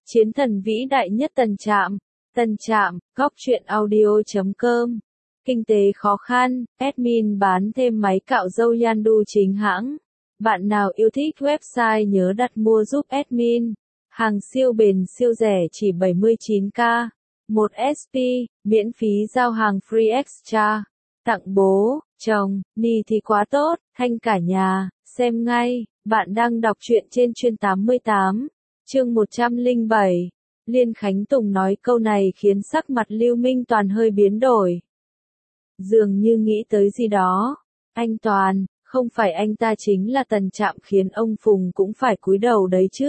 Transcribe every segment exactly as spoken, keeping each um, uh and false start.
Chiến thần vĩ đại nhất Tần Trạm. Tần Trạm, góc truyện audio chấm com. Kinh tế khó khăn, admin bán thêm máy cạo râu Yandu chính hãng. Bạn nào yêu thích website nhớ đặt mua giúp admin. Hàng siêu bền siêu rẻ chỉ bảy mươi chín k. một ét pê, miễn phí giao hàng free extra. Tặng bố, chồng, ni thì quá tốt, thanh cả nhà, xem ngay. Bạn đang đọc truyện trên chuyên tám mươi tám. Chương một trăm lẻ bảy. Liên Khánh Tùng nói câu này khiến sắc mặt Lưu Minh Toàn hơi biến đổi. Dường như nghĩ tới gì đó. Anh Toàn, không phải anh ta chính là Tần Trạm khiến ông Phùng cũng phải cúi đầu đấy chứ?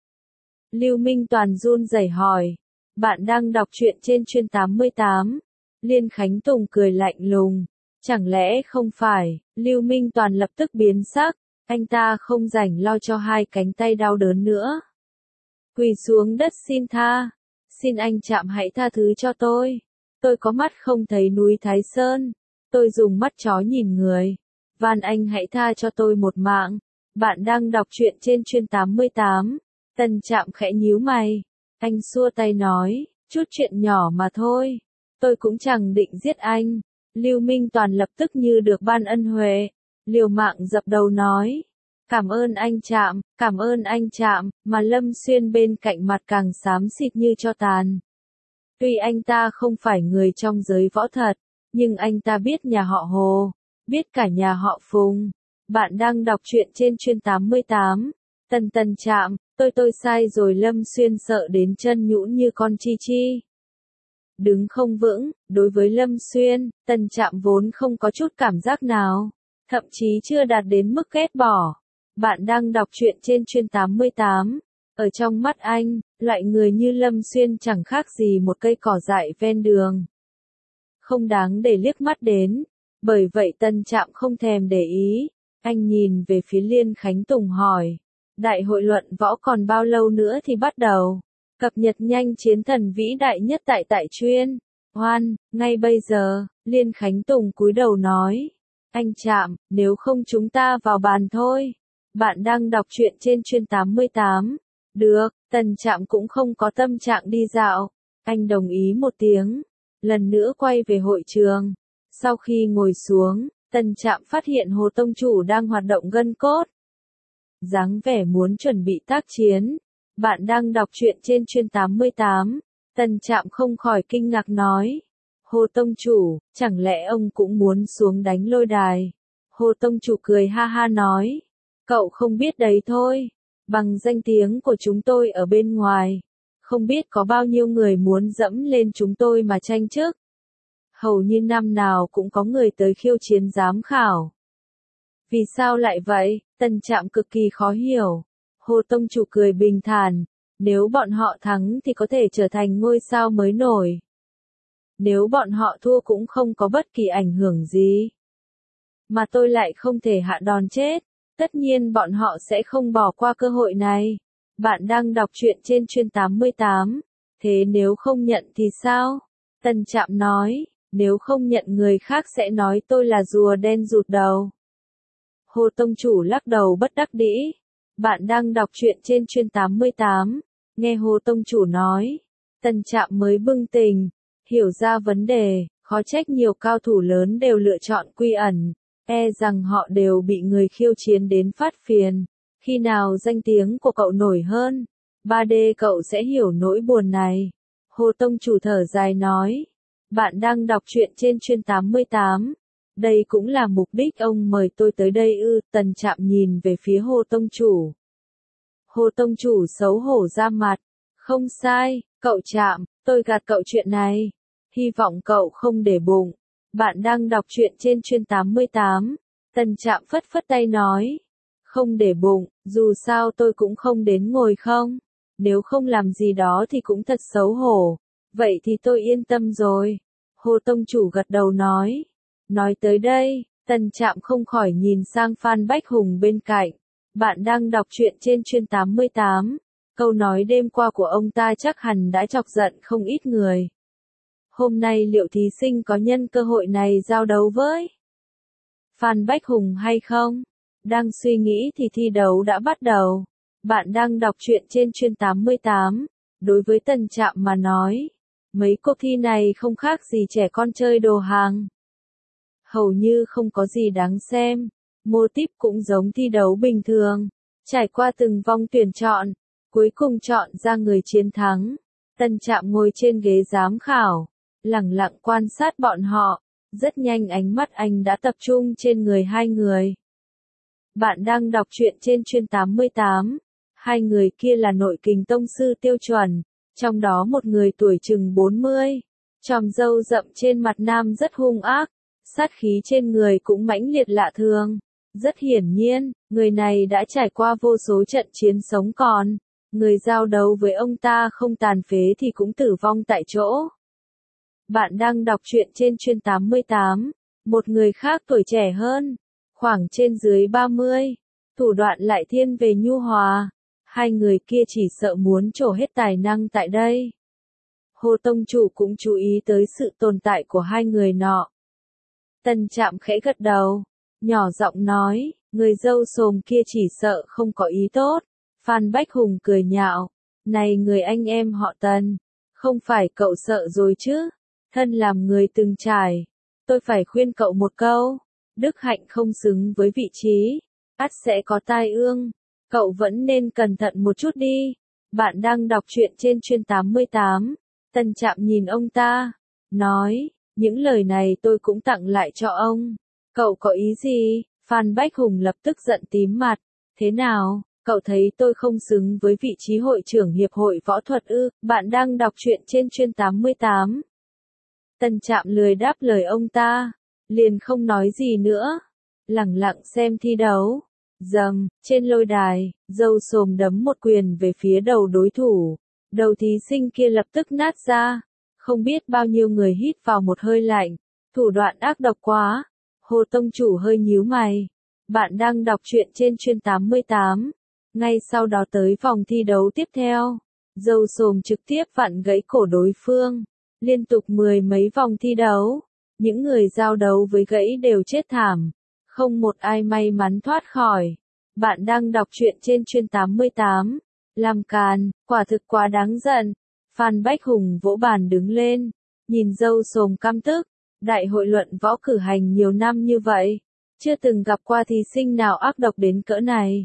Lưu Minh Toàn run rẩy hỏi. Bạn đang đọc truyện trên chuyên tám mươi tám. Liên Khánh Tùng cười lạnh lùng. Chẳng lẽ không phải? Lưu Minh Toàn lập tức biến sắc. Anh ta không rảnh lo cho hai cánh tay đau đớn nữa. Quỳ xuống đất xin tha. Xin anh Trạm hãy tha thứ cho tôi. Tôi có mắt không thấy núi Thái Sơn. Tôi dùng mắt chó nhìn người. Van anh hãy tha cho tôi một mạng. Bạn đang đọc truyện trên chuyên tám mươi tám. Tần Trạm khẽ nhíu mày. Anh xua tay nói, chút chuyện nhỏ mà thôi. Tôi cũng chẳng định giết anh. Lưu Minh Toàn lập tức như được ban ân huệ. Liều mạng dập đầu nói. Cảm ơn anh Trạm, cảm ơn anh Trạm, mà Lâm Xuyên bên cạnh mặt càng xám xịt như cho tàn. Tuy anh ta không phải người trong giới võ thật, nhưng anh ta biết nhà họ Hồ, biết cả nhà họ Phùng. Bạn đang đọc truyện trên chuyên tám mươi tám. Tần Tần Trạm, tôi tôi sai rồi. Lâm Xuyên sợ đến chân nhũn như con chi chi. Đứng không vững, đối với Lâm Xuyên, Tần Trạm vốn không có chút cảm giác nào, thậm chí chưa đạt đến mức ghét bỏ. Bạn đang đọc truyện trên chuyên tám mươi tám. Ở trong mắt anh, loại người như Lâm Xuyên chẳng khác gì một cây cỏ dại ven đường. Không đáng để liếc mắt đến. Bởi vậy Tần Trạm không thèm để ý. Anh nhìn về phía Liên Khánh Tùng hỏi. Đại hội luận võ còn bao lâu nữa thì bắt đầu? Cập nhật nhanh chiến thần vĩ đại nhất tại tại chuyên. Hoan, ngay bây giờ, Liên Khánh Tùng cúi đầu nói. Anh Trạm, nếu không chúng ta vào bàn thôi. Bạn đang đọc truyện trên chuyên tám mươi tám. Được, Tần Trạm cũng không có tâm trạng đi dạo. Anh đồng ý một tiếng. Lần nữa quay về hội trường. Sau khi ngồi xuống, Tần Trạm phát hiện Hồ Tông Chủ đang hoạt động gân cốt. Dáng vẻ muốn chuẩn bị tác chiến. Bạn đang đọc truyện trên chuyên tám mươi tám. Tần Trạm không khỏi kinh ngạc nói. Hồ Tông Chủ, chẳng lẽ ông cũng muốn xuống đánh lôi đài? Hồ Tông Chủ cười ha ha nói. Cậu không biết đấy thôi. Bằng danh tiếng của chúng tôi ở bên ngoài, không biết có bao nhiêu người muốn dẫm lên chúng tôi mà tranh chức. Hầu như năm nào cũng có người tới khiêu chiến giám khảo. Vì sao lại vậy? Tần Trạm cực kỳ khó hiểu. Hồ Tông Chủ cười bình thản. Nếu bọn họ thắng thì có thể trở thành ngôi sao mới nổi. Nếu bọn họ thua cũng không có bất kỳ ảnh hưởng gì. Mà tôi lại không thể hạ đòn chết. Tất nhiên bọn họ sẽ không bỏ qua cơ hội này. Bạn đang đọc truyện trên chuyên tám mươi tám. Thế nếu không nhận thì sao? Tần Trạm nói. Nếu không nhận người khác sẽ nói tôi là rùa đen rụt đầu. Hồ Tông Chủ lắc đầu bất đắc dĩ. Bạn đang đọc truyện trên chuyên tám mươi tám. Nghe Hồ Tông Chủ nói. Tần Trạm mới bừng tỉnh. Hiểu ra vấn đề. Khó trách nhiều cao thủ lớn đều lựa chọn quy ẩn. E rằng họ đều bị người khiêu chiến đến phát phiền. Khi nào danh tiếng của cậu nổi hơn, ba D cậu sẽ hiểu nỗi buồn này. Hồ Tông Chủ thở dài nói. Bạn đang đọc truyện trên chuyên tám mươi tám. Đây cũng là mục đích ông mời tôi tới đây ư? Tần Trạm nhìn về phía Hồ Tông Chủ. Hồ Tông Chủ xấu hổ ra mặt. Không sai, cậu Trạm, tôi gạt cậu chuyện này. Hy vọng cậu không để bụng. Bạn đang đọc truyện trên chuyên tám mươi tám. Tần Trạm phất phất tay nói. Không để bụng, dù sao tôi cũng không đến ngồi không. Nếu không làm gì đó thì cũng thật xấu hổ. Vậy thì tôi yên tâm rồi. Hồ Tông Chủ gật đầu nói. Nói tới đây, Tần Trạm không khỏi nhìn sang Phan Bách Hùng bên cạnh. Bạn đang đọc truyện trên chuyên tám mươi tám. Câu nói đêm qua của ông ta chắc hẳn đã chọc giận không ít người. Hôm nay liệu thí sinh có nhân cơ hội này giao đấu với Phan Bách Hùng hay không? Đang suy nghĩ thì thi đấu đã bắt đầu. Bạn đang đọc truyện trên chuyên tám mươi tám. Đối với Tần Trạm mà nói, mấy cuộc thi này không khác gì trẻ con chơi đồ hàng. Hầu như không có gì đáng xem, mô típ cũng giống thi đấu bình thường, trải qua từng vòng tuyển chọn, cuối cùng chọn ra người chiến thắng. Tần Trạm ngồi trên ghế giám khảo, lẳng lặng quan sát bọn họ, rất nhanh ánh mắt anh đã tập trung trên người hai người. Bạn đang đọc truyện trên Chuyên tám mươi tám. Hai người kia là nội kình tông sư tiêu chuẩn, trong đó một người tuổi chừng bốn mươi, chòm râu rậm trên mặt nam rất hung ác, sát khí trên người cũng mãnh liệt lạ thường. Rất hiển nhiên, người này đã trải qua vô số trận chiến sống còn, người giao đấu với ông ta không tàn phế thì cũng tử vong tại chỗ. Bạn đang đọc truyện trên Chuyên tám mươi tám, một người khác tuổi trẻ hơn, khoảng trên dưới ba mươi, thủ đoạn lại thiên về nhu hòa. Hai người kia chỉ sợ muốn trổ hết tài năng tại đây. Hồ tông chủ cũng chú ý tới sự tồn tại của hai người nọ. Tần Trạm khẽ gật đầu, nhỏ giọng nói, người dâu xồm kia chỉ sợ không có ý tốt. Phan Bách Hùng cười nhạo, này người anh em họ Tần, không phải cậu sợ rồi chứ? Thân làm người từng trải, tôi phải khuyên cậu một câu, đức hạnh không xứng với vị trí, ắt sẽ có tai ương. Cậu vẫn nên cẩn thận một chút đi. Bạn đang đọc truyện trên Chuyên tám mươi tám. Tần Trạm nhìn ông ta, nói, những lời này tôi cũng tặng lại cho ông. Cậu có ý gì? Phan Bách Hùng lập tức giận tím mặt. Thế nào, cậu thấy tôi không xứng với vị trí hội trưởng hiệp hội võ thuật ư? Bạn đang đọc truyện trên Chuyên tám mươi tám. Tần Trạm lười đáp lời ông ta, liền không nói gì nữa, lẳng lặng xem thi đấu. Dầm, trên lôi đài, dâu xồm đấm một quyền về phía đầu đối thủ. Đầu thí sinh kia lập tức nát ra. Không biết bao nhiêu người hít vào một hơi lạnh. Thủ đoạn ác độc quá. Hồ tông chủ hơi nhíu mày. Bạn đang đọc truyện trên Chuyên tám mươi tám. Ngay sau đó tới vòng thi đấu tiếp theo. Dâu xồm trực tiếp vặn gãy cổ đối phương. Liên tục mười mấy vòng thi đấu. Những người giao đấu với gãy đều chết thảm. Không một ai may mắn thoát khỏi. Bạn đang đọc truyện trên Chuyên tám mươi tám. Làm càn, quả thực quá đáng giận. Phan Bách Hùng vỗ bàn đứng lên, nhìn dâu xồm căm tức. Đại hội luận võ cử hành nhiều năm như vậy, chưa từng gặp qua thí sinh nào ác độc đến cỡ này.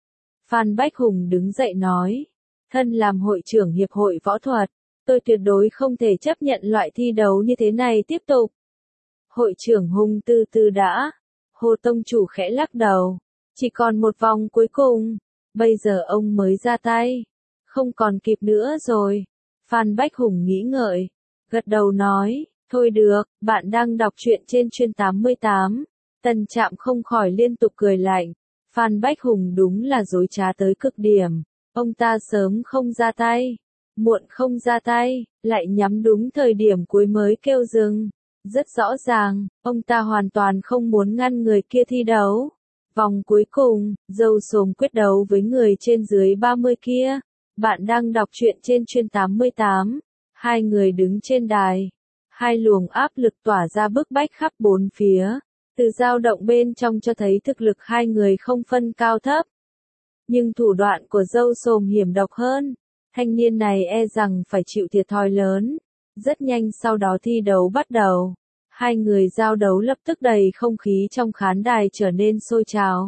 Phan Bách Hùng đứng dậy nói, thân làm hội trưởng hiệp hội võ thuật, tôi tuyệt đối không thể chấp nhận loại thi đấu như thế này tiếp tục. Hội trưởng Hùng từ từ đã. Hồ tông chủ khẽ lắc đầu. Chỉ còn một vòng cuối cùng. Bây giờ ông mới ra tay. Không còn kịp nữa rồi. Phan Bách Hùng nghĩ ngợi. Gật đầu nói. Thôi được, bạn đang đọc truyện trên Chuyên tám mươi tám. Tần Trạm không khỏi liên tục cười lạnh. Phan Bách Hùng đúng là dối trá tới cực điểm. Ông ta sớm không ra tay. Muộn không ra tay. Lại nhắm đúng thời điểm cuối mới kêu dừng. Rất rõ ràng, ông ta hoàn toàn không muốn ngăn người kia thi đấu. Vòng cuối cùng, dâu xồm quyết đấu với người trên dưới ba mươi kia. Bạn đang đọc truyện trên Chuyên tám mươi tám. Hai người đứng trên đài. Hai luồng áp lực tỏa ra bức bách khắp bốn phía. Từ dao động bên trong cho thấy thực lực hai người không phân cao thấp. Nhưng thủ đoạn của dâu xồm hiểm độc hơn. Thanh niên này e rằng phải chịu thiệt thòi lớn. Rất nhanh sau đó thi đấu bắt đầu. Hai người giao đấu lập tức đầy không khí trong khán đài trở nên sôi trào.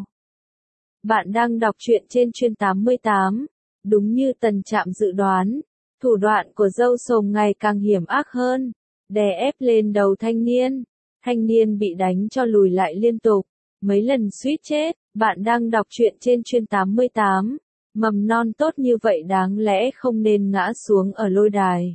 Bạn đang đọc truyện trên Chuyên tám mươi tám. Đúng như Tần Trạm dự đoán, thủ đoạn của dâu xồm ngày càng hiểm ác hơn. Đè ép lên đầu thanh niên. Thanh niên bị đánh cho lùi lại liên tục. Mấy lần suýt chết. Bạn đang đọc truyện trên Chuyên tám mươi tám. Mầm non tốt như vậy đáng lẽ không nên ngã xuống ở lôi đài.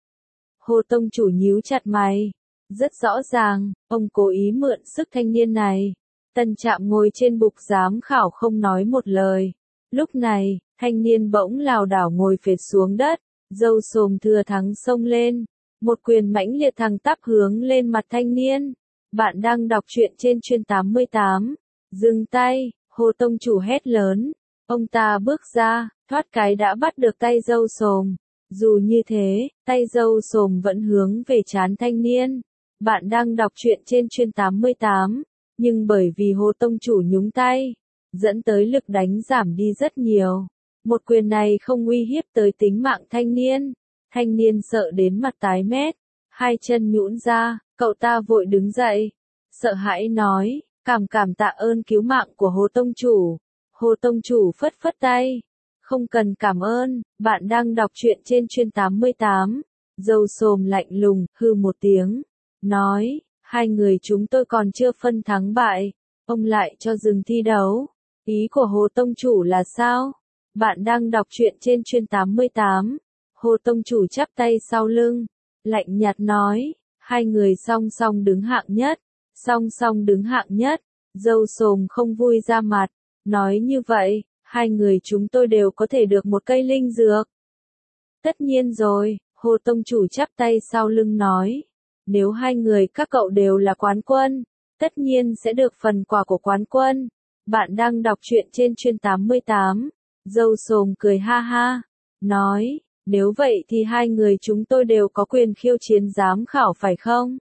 Hồ tông chủ nhíu chặt mày. Rất rõ ràng, ông cố ý mượn sức thanh niên này. Tần Trạm ngồi trên bục giám khảo không nói một lời. Lúc này, thanh niên bỗng lảo đảo ngồi phệt xuống đất. Dâu xồm thừa thắng xông lên. Một quyền mãnh liệt thẳng tắp hướng lên mặt thanh niên. Bạn đang đọc truyện trên Chuyên tám mươi tám. Dừng tay, Hồ tông chủ hét lớn. Ông ta bước ra, thoát cái đã bắt được tay dâu xồm. Dù như thế, tay dâu xồm vẫn hướng về trán thanh niên. Bạn đang đọc truyện trên Chuyên tám mươi tám, nhưng bởi vì Hồ tông chủ nhúng tay, dẫn tới lực đánh giảm đi rất nhiều. Một quyền này không uy hiếp tới tính mạng thanh niên. Thanh niên sợ đến mặt tái mét, hai chân nhũn ra, cậu ta vội đứng dậy, sợ hãi nói, cảm cảm tạ ơn cứu mạng của Hồ tông chủ. Hồ tông chủ phất phất tay, không cần cảm ơn, bạn đang đọc truyện trên chuyên tám mươi tám. Dâu xồm lạnh lùng, hư một tiếng, nói, hai người chúng tôi còn chưa phân thắng bại, ông lại cho dừng thi đấu. Ý của Hồ tông chủ là sao? Bạn đang đọc truyện trên chuyên tám mươi tám. Hồ tông chủ chắp tay sau lưng, lạnh nhạt nói, hai người song song đứng hạng nhất, song song đứng hạng nhất. Dâu xồm không vui ra mặt, nói như vậy, hai người chúng tôi đều có thể được một cây linh dược. Tất nhiên rồi, Hồ tông chủ chắp tay sau lưng nói, nếu hai người các cậu đều là quán quân, tất nhiên sẽ được phần quà của quán quân. Bạn đang đọc truyện trên chuyên tám mươi tám. Dâu xồm cười ha ha, nói, nếu vậy thì hai người chúng tôi đều có quyền khiêu chiến giám khảo phải không?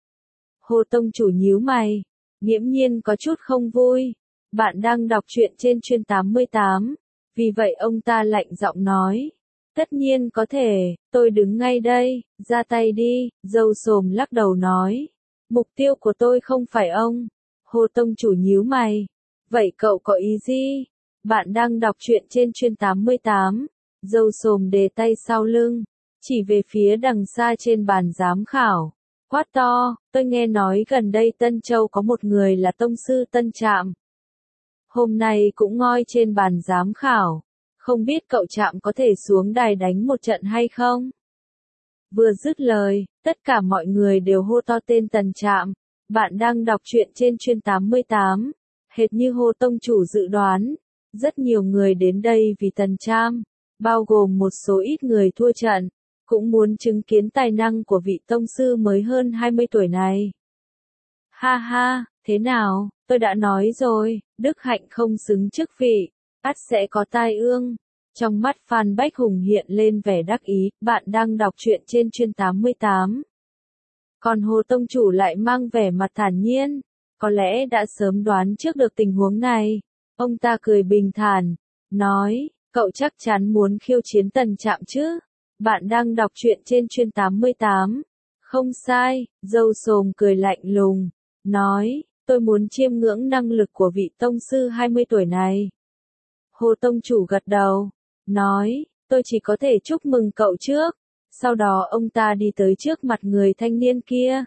Hồ tông chủ nhíu mày, nghiễm nhiên có chút không vui. Bạn đang đọc truyện trên chuyên tám mươi tám. Vì vậy ông ta lạnh giọng nói, tất nhiên có thể, tôi đứng ngay đây, ra tay đi. Dâu xồm lắc đầu nói, mục tiêu của tôi không phải ông. Hồ tông chủ nhíu mày, vậy cậu có ý gì? Bạn đang đọc truyện trên chuyên tám mươi tám. Dâu xồm đề tay sau lưng, chỉ về phía đằng xa trên bàn giám khảo, quát to, tôi nghe nói gần đây Tân Châu có một người là tông sư Tân Trạm. Hôm nay cũng ngoi trên bàn giám khảo, không biết cậu Trạm có thể xuống đài đánh một trận hay không? Vừa dứt lời, tất cả mọi người đều hô to tên Tần Trạm. Bạn đang đọc truyện trên chuyên tám mươi tám. Hệt như Hồ tông chủ dự đoán, rất nhiều người đến đây vì Tần Trạm, bao gồm một số ít người thua trận, cũng muốn chứng kiến tài năng của vị tông sư mới hơn hai mươi tuổi này. Ha ha, thế nào, tôi đã nói rồi, đức hạnh không xứng chức vị, ắt sẽ có tai ương. Trong mắt Phan Bách Hùng hiện lên vẻ đắc ý, bạn đang đọc truyện trên chuyên tám mươi tám. Còn Hồ tông chủ lại mang vẻ mặt thản nhiên, có lẽ đã sớm đoán trước được tình huống này. Ông ta cười bình thản, nói, cậu chắc chắn muốn khiêu chiến Tần Trạm chứ? Bạn đang đọc truyện trên chuyên tám mươi tám. Không sai, dâu xồm cười lạnh lùng, nói, tôi muốn chiêm ngưỡng năng lực của vị tông sư hai mươi tuổi này. Hồ tông chủ gật đầu, nói, tôi chỉ có thể chúc mừng cậu trước. Sau đó ông ta đi tới trước mặt người thanh niên kia,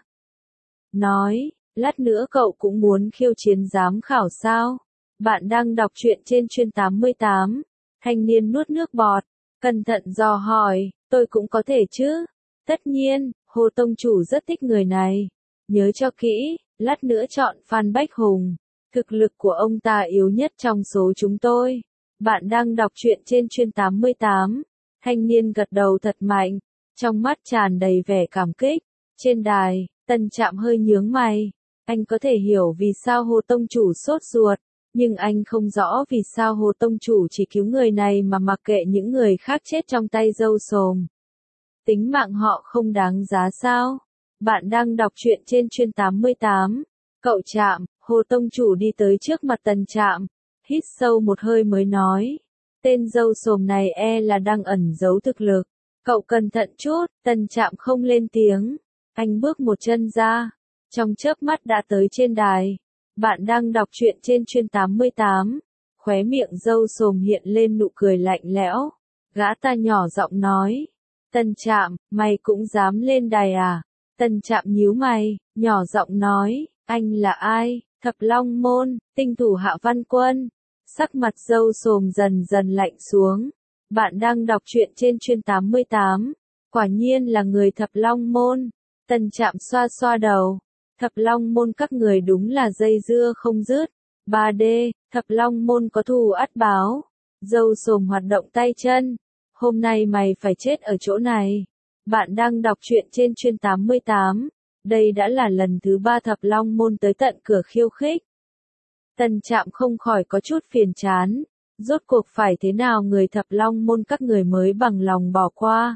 nói, lát nữa cậu cũng muốn khiêu chiến giám khảo sao? Bạn đang đọc truyện trên chuyên tám mươi tám. Thanh niên nuốt nước bọt, cẩn thận dò hỏi, tôi cũng có thể chứ? Tất nhiên, Hồ tông chủ rất thích người này. Nhớ cho kỹ, lát nữa chọn Phan Bách Hùng. Thực lực của ông ta yếu nhất trong số chúng tôi. Bạn đang đọc truyện trên chuyên tám mươi tám. Thanh niên gật đầu thật mạnh, trong mắt tràn đầy vẻ cảm kích. Trên đài, Tần Trạm hơi nhướng mày. Anh có thể hiểu vì sao Hồ tông chủ sốt ruột, nhưng anh không rõ vì sao Hồ tông chủ chỉ cứu người này mà mặc kệ những người khác chết trong tay dâu xồm. Tính mạng họ không đáng giá sao? Bạn đang đọc truyện trên chuyên tám mươi tám. Cậu Trạm, Hồ tông chủ đi tới trước mặt Tần Trạm, hít sâu một hơi mới nói, tên dâu xồm này e là đang ẩn giấu thực lực. Cậu cẩn thận chút. Tần Trạm không lên tiếng, anh bước một chân ra, trong chớp mắt đã tới trên đài. Bạn đang đọc truyện trên chuyên tám mươi tám. Khóe miệng dâu xồm hiện lên nụ cười lạnh lẽo. Gã ta nhỏ giọng nói, Tần Trạm, mày cũng dám lên đài à? Tần Trạm nhíu mày, nhỏ giọng nói, anh là ai? Thập Long Môn, tinh thủ Hạ Văn Quân. Sắc mặt dâu xồm dần dần lạnh xuống. Bạn đang đọc truyện trên chuyên tám mươi tám. Quả nhiên là người Thập Long Môn. Tần Trạm xoa xoa đầu. Thập Long Môn các người đúng là dây dưa không dứt. ba D, Thập Long Môn có thù ắt báo. Dâu xồm hoạt động tay chân. Hôm nay mày phải chết ở chỗ này. Bạn đang đọc truyện trên chuyên tám mươi tám. Đây đã là lần thứ ba Thập Long Môn tới tận cửa khiêu khích. Tần Trạm không khỏi có chút phiền chán. Rốt cuộc phải thế nào người Thập Long Môn các người mới bằng lòng bỏ qua?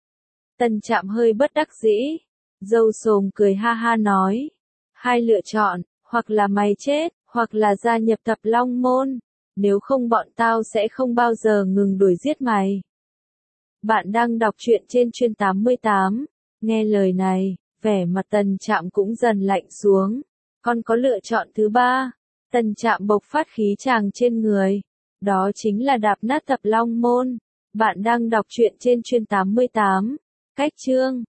Tần Trạm hơi bất đắc dĩ. Dâu xồm cười ha ha nói, hai lựa chọn, hoặc là mày chết, hoặc là gia nhập Thập Long Môn. nếu không bọn tao sẽ không bao giờ ngừng đuổi giết mày. Bạn đang đọc truyện trên chuyên tám mươi tám. Nghe lời này, vẻ mặt Tần Trạm cũng dần lạnh xuống. Còn có lựa chọn thứ ba. Tần Trạm bộc phát khí tràng trên người. Đó chính là đạp nát Thập Long Môn. Bạn đang đọc truyện trên chuyên tám mươi tám. Cách chương